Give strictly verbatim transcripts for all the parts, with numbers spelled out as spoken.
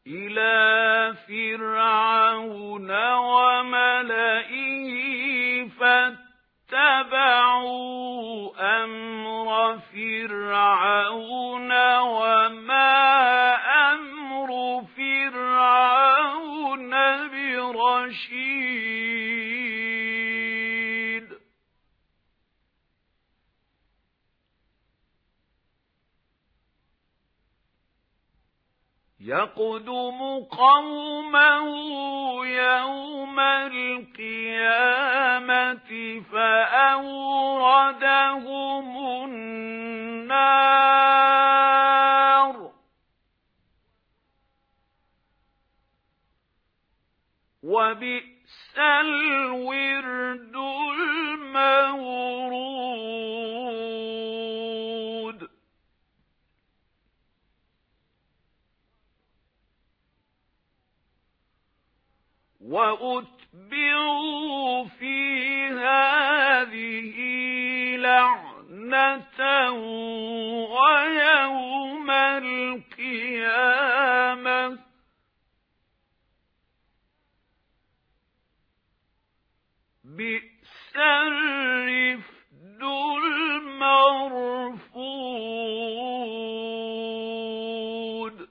إِلَى فِرْعَوْنَ وَمَلَئِهِ فَاتَّبَعُوا أَمْرَ فِرْعَوْنَ وَمَا أَمْرُ فِرْعَوْنَ بِرَشِيدٍ يَقْدُمُ قَوْمَهُ يَوْمَ الْقِيَامَةِ فَأَوْرَدَهُمُ النَّارَ وَبِئْسَ الْوِرْدُ الْمَوْرُودُ وَأُتْبِعُوا فِي هَٰذِهِ لَعْنَةً وَيَوْمَ الْقِيَامَةِ بِئْسَ الرِّفْدُ الْمَرْفُودُ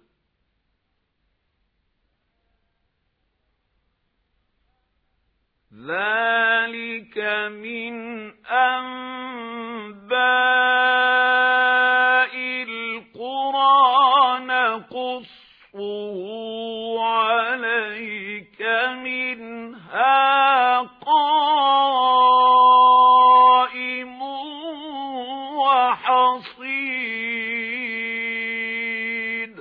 ذَلِكَ مِنْ أَنبَاءِ الْقُرَىٰ نَقُصُّهُ عَلَيْكَ مِنْهَا قَائِمٌ وَحَصِيدٌ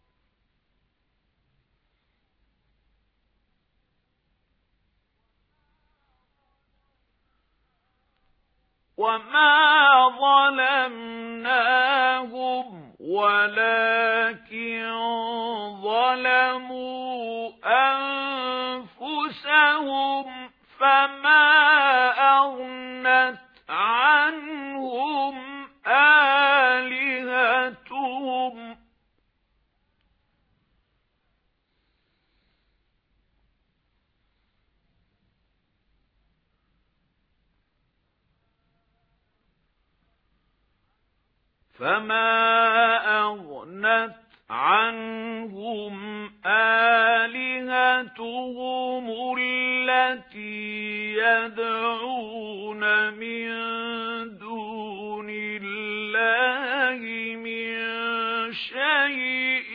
وَمَا ظَلَمْنَاهُمْ وَلَكِنْ ظَلَمُوا أَنفُسَهُمْ فَمَا أَغْنَتْ عَنْهُمْ آلِهَتُهُمْ فَمَا أَغْنَتْ عَنْهُمْ آلِهَتُهُمُ الَّتِي يَدْعُونَ مِن دُونِ اللَّهِ مِن شَيْءٍ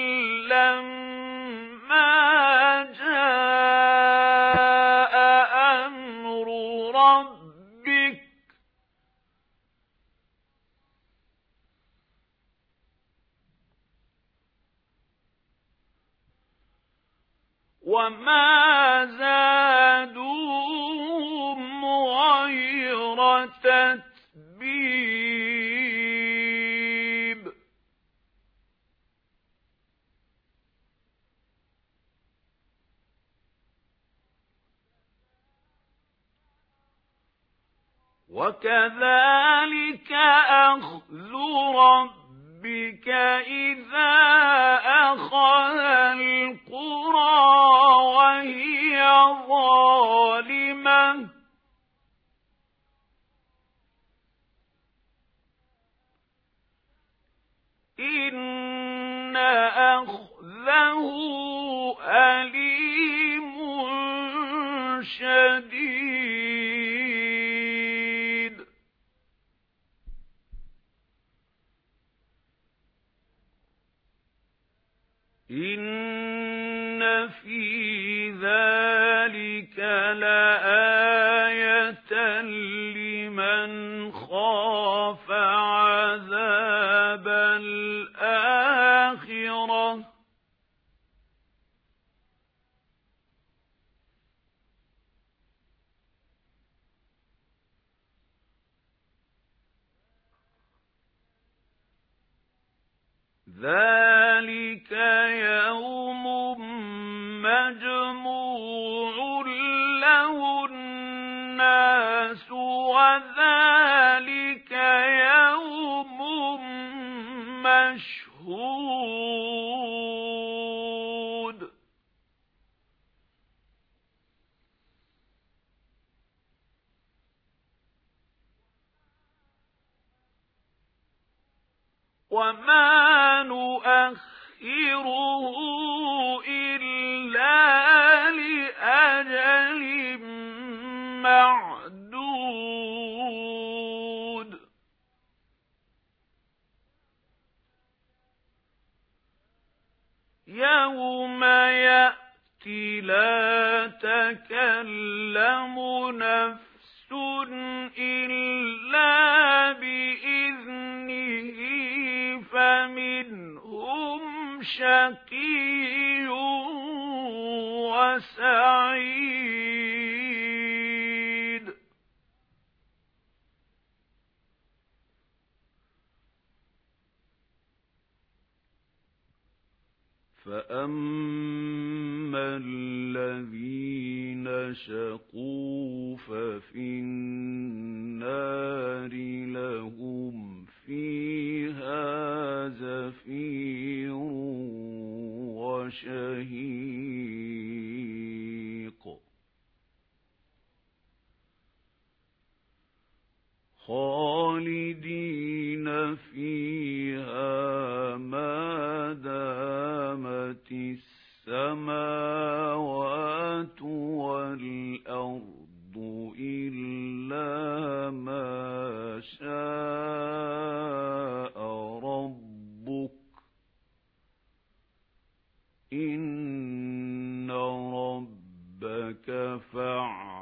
لَّمَّا جَاءَ أَمْرُ رَبِّكَ وَمَا زَادُوهُمْ غَيْرَ تَتْبِيبٍ وَكَذَلِكَ أَخْذُ رَبِّكَ إِذَا أَخَذَ الْقُرَىٰ وَهِيَ ظَالِمَةٌ إِنَّ أَخْذَهُ أَلِيمٌ شَدِيدٌ إِنَّ فِي ذَلِكَ لَآيَةً لِمَنْ خَافَ عَذَابَ الْآخِرَةِ ذَلِكَ يَوْمٌ مَّجْمُوعٌ لَّهُ النَّاسُ وَذَلِكَ يَوْمٌ مَّشْهُودٌ وما نؤخره إلا لأجل معدود يوم يأتي لا تكلم نفس إلا بإذنه فمنهم شقي وسعيد فأما الذين شقوا ففي النار لهم فيها زفير وشهيق خالدين فيها ما دامت السماوات والأرض إلا ما شاء ربك إن ربك فعال